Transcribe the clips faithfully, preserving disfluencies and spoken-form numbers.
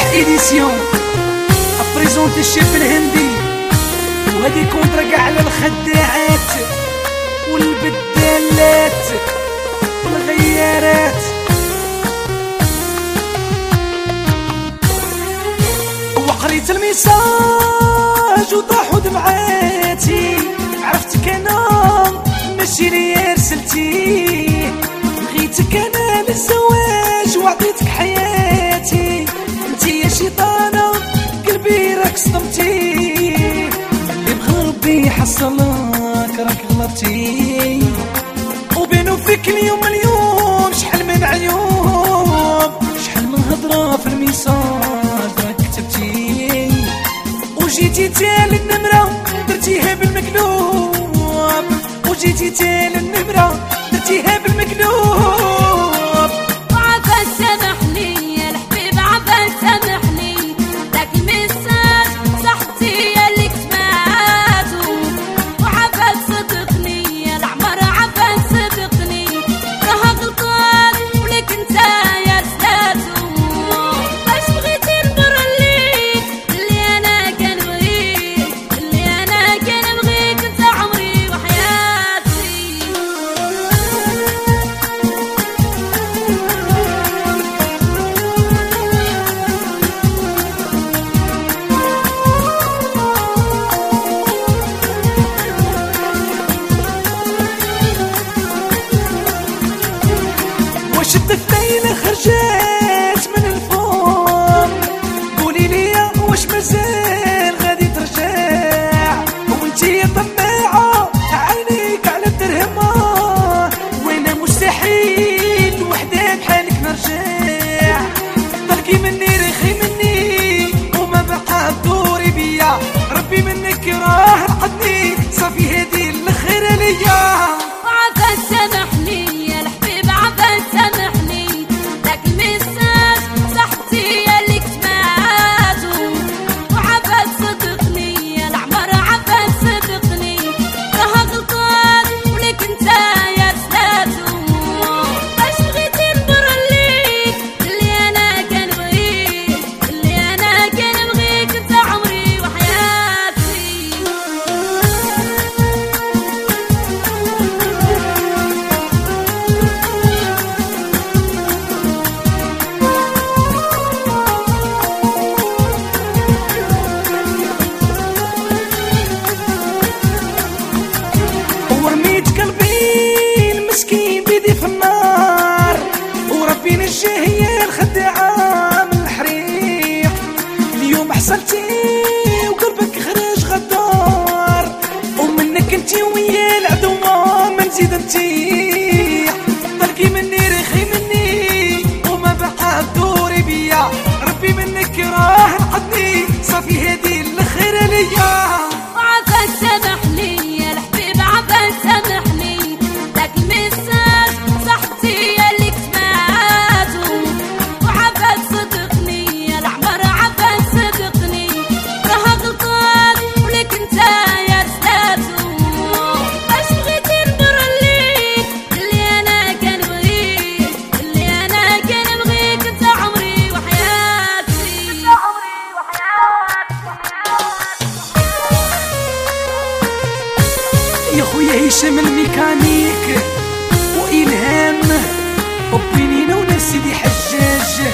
إديسيون أبريزونتي الشيف الهندي، وهذه كونترا كاع على الخداعات والبدالات والغيارات. وقريت الميساج وطاحوا دمعاتي، عرفتك انا ماشي ليا رسلتي، بغيتك انا للزواج وعطيتك حياتي، انتي يا شيطانة قلبي راك صدمتي، اللي بغى ربي يحصلك راك غلطتي، وبينو فيك اليوم اليوم شحال من عيوب، شحال من هضرة في الميساج راك كتبتي، وجيتي تال النمرة درتيها بالمقلوب، وجيتي تال النمرة درتيها بالمقلوب. وعفا سامحني يا الحبيب عفا سامحني، داك الميساج صاحبتي اللي كتباتو، وعفا صدقني يا العمر عفا صدقني، راه غلطان ولك انت يا رسلاتو، باش بغيتي نبرليك اللي انا كنبغيك، اللي انا كنبغيك انت عمري وحياتي. وشد الثيلة خرجات من الفم، قولي لي واش مازال غادي ترجع، وانتي يا طماعة عينيك على الدرهمة، وانا مستحيل وحدة بحالك نرجع، طلقي مني رخي مني وما بقى دوري بيا، ربي منك راه رقدني صافي هادي الاخيرة ليا. وعفا سامحني يا الحبيب عفا سامحني، داك الميساج صاحبتي اللي كتباتو، وعفا صدقني يا العمر عفا صدقني، راه غلطان ولك انت يا رسلاتو، باش بغيتي نبرليك اللي انا كنبغيك، اللي انا كنبغيك انت عمري وحياتي. ورميت قلبي المسكين بيدي في النار، وربي نجاه يا الخداعة من الحريق، اليوم حصلتي وقلبك خرج غدار، ومنك انتي ويا العدوة ما نزيد نتيح، طلقي مني رخي مني وما بقى دوري بيا، ربي منك راه رقدني صافي هادي الاخيرة ليا. وعفا سامحني يا الحبيب عفا سامحني، داك الميساج صاحبتي اللي كتباتو، وعفا صدقني يا العمر عفا صدقني، راه غلطان ولك انت يا رسلاتو، باش بغيتي نبرليك اللي انا كنبغيك، اللي انا كنبغيك انت عمري وحياتي، انت عمري وحياتي. يا خويا هشام الميكانيك وإلهام وبينينا وناس سيدي حجاج.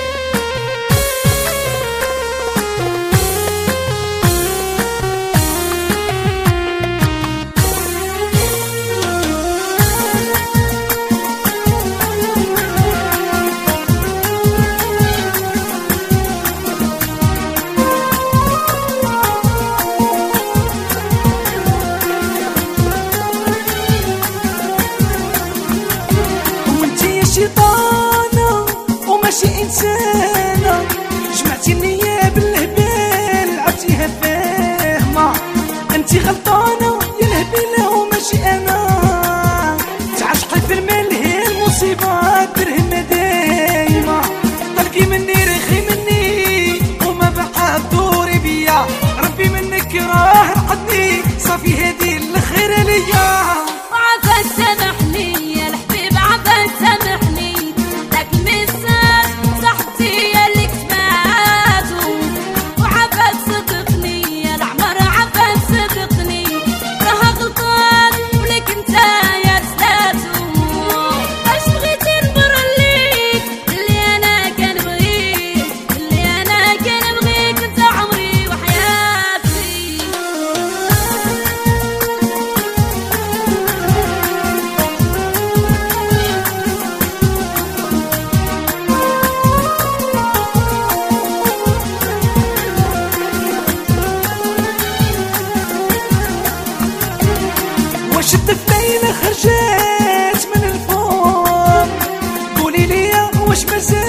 وانتي يا شيطانة وماشي إنسانة، جمعتي النية بالهبال لعبتيها فاهمة، انتي غلطانة يا الهبيلة وماشي أنا، تعشقي في المال هي المصيبة درهمة دايمة، طلقي مني رخي مني وما بقى دوري بيا، ربي منك راه رقدني صافي هادي الاخيرة ليا. وعفا سامحني يا الحبيب عفا سامحني، داك الميساج صاحبتي اللي كتباتو، مازال